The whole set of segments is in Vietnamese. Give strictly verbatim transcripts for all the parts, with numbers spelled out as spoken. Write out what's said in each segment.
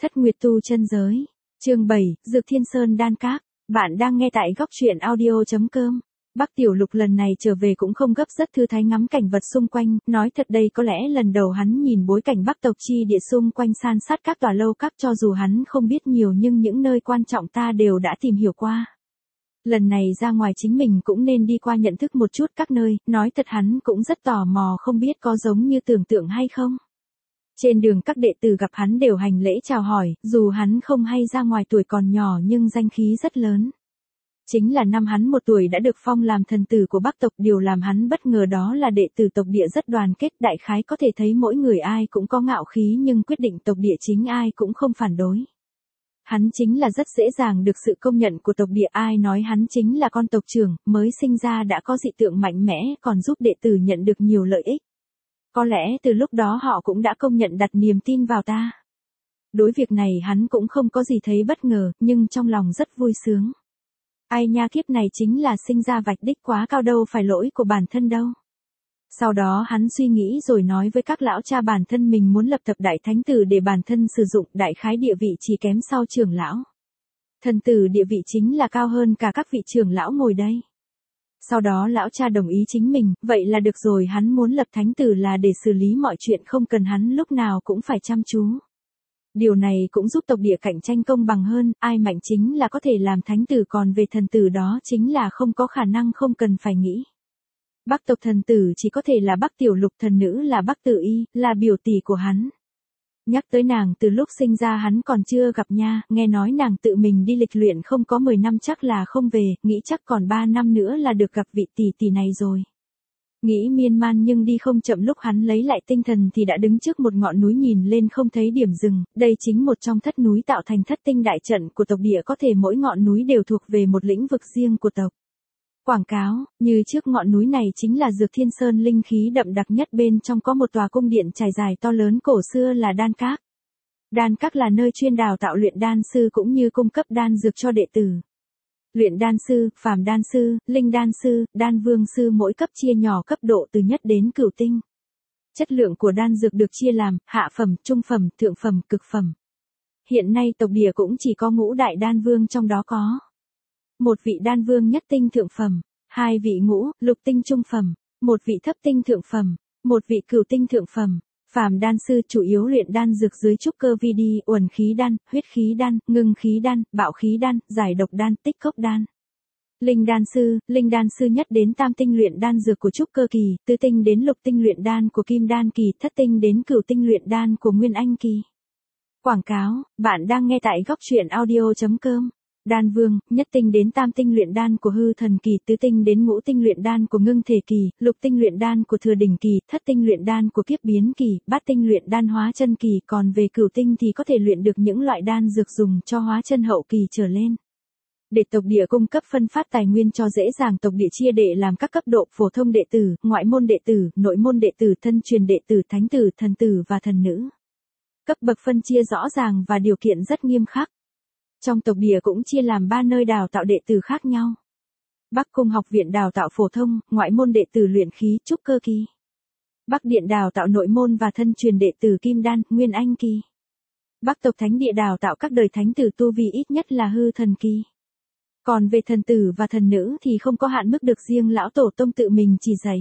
Thất Nguyệt tu chân giới. Chương bảy, Dược Thiên Sơn đan các. Bạn đang nghe tại góc truyện audio chấm com. Bắc Tiểu Lục lần này trở về cũng không gấp, rất thư thái ngắm cảnh vật xung quanh, nói thật đây có lẽ lần đầu hắn nhìn bối cảnh Bắc tộc chi địa xung quanh san sát các tòa lâu các, cho dù hắn không biết nhiều nhưng những nơi quan trọng ta đều đã tìm hiểu qua. Lần này ra ngoài chính mình cũng nên đi qua nhận thức một chút các nơi, nói thật hắn cũng rất tò mò không biết có giống như tưởng tượng hay không. Trên đường các đệ tử gặp hắn đều hành lễ chào hỏi, dù hắn không hay ra ngoài tuổi còn nhỏ nhưng danh khí rất lớn. Chính là năm hắn một tuổi đã được phong làm thần tử của Bắc tộc, điều làm hắn bất ngờ đó là đệ tử tộc địa rất đoàn kết, đại khái có thể thấy mỗi người ai cũng có ngạo khí nhưng quyết định tộc địa chính ai cũng không phản đối. Hắn chính là rất dễ dàng được sự công nhận của tộc địa, ai nói hắn chính là con tộc trưởng, mới sinh ra đã có dị tượng mạnh mẽ, còn giúp đệ tử nhận được nhiều lợi ích. Có lẽ từ lúc đó họ cũng đã công nhận đặt niềm tin vào ta. Đối việc này hắn cũng không có gì thấy bất ngờ, nhưng trong lòng rất vui sướng. Ai nha, kiếp này chính là sinh ra vạch đích quá cao, đâu phải lỗi của bản thân đâu. Sau đó hắn suy nghĩ rồi nói với các lão cha bản thân mình muốn lập thập đại thánh tử để bản thân sử dụng, đại khái địa vị chỉ kém sau trưởng lão. Thần tử địa vị chính là cao hơn cả các vị trưởng lão ngồi đây. Sau đó lão cha đồng ý chính mình, vậy là được rồi, hắn muốn lập thánh tử là để xử lý mọi chuyện, không cần hắn lúc nào cũng phải chăm chú. Điều này cũng giúp tộc địa cạnh tranh công bằng hơn, ai mạnh chính là có thể làm thánh tử, còn về thần tử đó chính là không có khả năng, không cần phải nghĩ. Bắc tộc thần tử chỉ có thể là Bắc Tiểu Lục, thần nữ là Bắc Tử Y, là biểu tỷ của hắn. Nhắc tới nàng, từ lúc sinh ra hắn còn chưa gặp nha, nghe nói nàng tự mình đi lịch luyện không có mười năm chắc là không về, nghĩ chắc còn ba năm nữa là được gặp vị tỷ tỷ này rồi. Nghĩ miên man nhưng đi không chậm, lúc hắn lấy lại tinh thần thì đã đứng trước một ngọn núi, nhìn lên không thấy điểm dừng, đây chính một trong thất núi tạo thành thất tinh đại trận của tộc địa, có thể mỗi ngọn núi đều thuộc về một lĩnh vực riêng của tộc. Quảng cáo, như trước ngọn núi này chính là Dược Thiên Sơn, linh khí đậm đặc nhất, bên trong có một tòa cung điện trải dài to lớn cổ xưa là đan các. Đan các là nơi chuyên đào tạo luyện đan sư cũng như cung cấp đan dược cho đệ tử. Luyện đan sư, phàm đan sư, linh đan sư, đan vương sư mỗi cấp chia nhỏ cấp độ từ nhất đến cửu tinh. Chất lượng của đan dược được chia làm hạ phẩm, trung phẩm, thượng phẩm, cực phẩm. Hiện nay tộc địa cũng chỉ có ngũ đại đan vương, trong đó có một vị đan vương nhất tinh thượng phẩm, hai vị ngũ, lục tinh trung phẩm, một vị thấp tinh thượng phẩm, một vị cửu tinh thượng phẩm. Phàm đan sư chủ yếu luyện đan dược dưới trúc cơ vi đi, uẩn khí đan, huyết khí đan, ngưng khí đan, bạo khí đan, giải độc đan, tích cốc đan. Linh đan sư, linh đan sư nhất đến tam tinh luyện đan dược của trúc cơ kỳ, tứ tinh đến lục tinh luyện đan của kim đan kỳ, thất tinh đến cửu tinh luyện đan của nguyên anh kỳ. Quảng cáo, bạn đang nghe tại góc truyện audio chấm com. Đan vương, nhất tinh đến tam tinh luyện đan của hư thần kỳ, tứ tinh đến ngũ tinh luyện đan của ngưng thể kỳ, lục tinh luyện đan của thừa đỉnh kỳ, thất tinh luyện đan của kiếp biến kỳ, bát tinh luyện đan hóa chân kỳ, còn về cửu tinh thì có thể luyện được những loại đan dược dùng cho hóa chân hậu kỳ trở lên. Để tộc địa cung cấp phân phát tài nguyên cho dễ dàng, tộc địa chia đệ làm các cấp độ: phổ thông đệ tử, ngoại môn đệ tử, nội môn đệ tử, thân truyền đệ tử, thánh tử, thần tử và thần nữ. Cấp bậc phân chia rõ ràng và điều kiện rất nghiêm khắc. Trong tộc địa cũng chia làm ba nơi đào tạo đệ tử khác nhau. Bắc Cung học viện đào tạo phổ thông, ngoại môn đệ tử luyện khí, trúc cơ kỳ. Bắc Điện đào tạo nội môn và thân truyền đệ tử kim đan, nguyên anh kỳ. Bắc tộc thánh địa đào tạo các đời thánh tử tu vi ít nhất là hư thần kỳ. Còn về thần tử và thần nữ thì không có hạn mức, được riêng lão tổ tông tự mình chỉ dạy.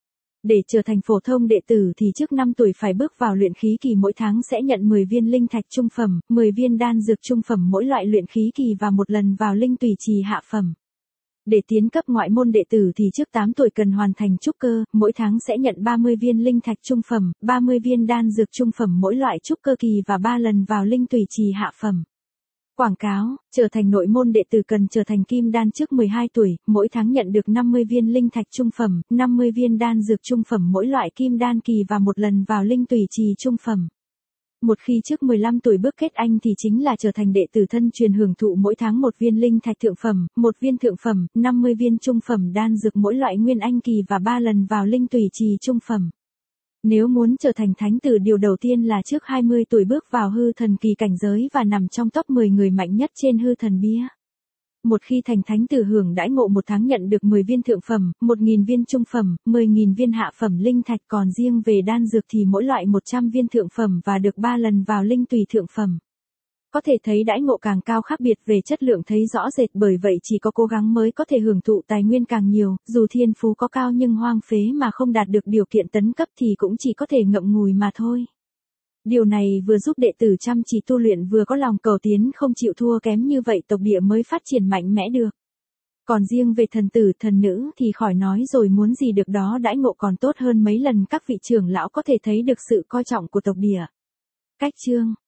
Để trở thành phổ thông đệ tử thì trước năm tuổi phải bước vào luyện khí kỳ, mỗi tháng sẽ nhận mười viên linh thạch trung phẩm, mười viên đan dược trung phẩm mỗi loại luyện khí kỳ và một lần vào linh tùy trì hạ phẩm. Để tiến cấp ngoại môn đệ tử thì trước tám tuổi cần hoàn thành trúc cơ, mỗi tháng sẽ nhận ba mươi viên linh thạch trung phẩm, ba mươi viên đan dược trung phẩm mỗi loại trúc cơ kỳ và ba lần vào linh tùy trì hạ phẩm. Quảng cáo, trở thành nội môn đệ tử cần trở thành kim đan trước mười hai tuổi, mỗi tháng nhận được năm mươi viên linh thạch trung phẩm, năm mươi viên đan dược trung phẩm mỗi loại kim đan kỳ và một lần vào linh tùy trì trung phẩm. Một khi trước mười lăm tuổi bước kết anh thì chính là trở thành đệ tử thân truyền, hưởng thụ mỗi tháng một viên linh thạch thượng phẩm, một viên thượng phẩm, năm mươi viên trung phẩm đan dược mỗi loại nguyên anh kỳ và ba lần vào linh tùy trì trung phẩm. Nếu muốn trở thành thánh tử, điều đầu tiên là trước hai mươi tuổi bước vào hư thần kỳ cảnh giới và nằm trong top mười người mạnh nhất trên hư thần bia. Một khi thành thánh tử, hưởng đãi ngộ một tháng nhận được mười viên thượng phẩm, một nghìn viên trung phẩm, mười nghìn viên hạ phẩm linh thạch, còn riêng về đan dược thì mỗi loại một trăm viên thượng phẩm và được ba lần vào linh tùy thượng phẩm. Có thể thấy đãi ngộ càng cao khác biệt về chất lượng thấy rõ rệt, bởi vậy chỉ có cố gắng mới có thể hưởng thụ tài nguyên càng nhiều, dù thiên phú có cao nhưng hoang phế mà không đạt được điều kiện tấn cấp thì cũng chỉ có thể ngậm ngùi mà thôi. Điều này vừa giúp đệ tử chăm chỉ tu luyện vừa có lòng cầu tiến không chịu thua kém, như vậy tộc địa mới phát triển mạnh mẽ được. Còn riêng về thần tử thần nữ thì khỏi nói rồi, muốn gì được đó, đãi ngộ còn tốt hơn mấy lần, các vị trưởng lão có thể thấy được sự coi trọng của tộc địa. Cách chương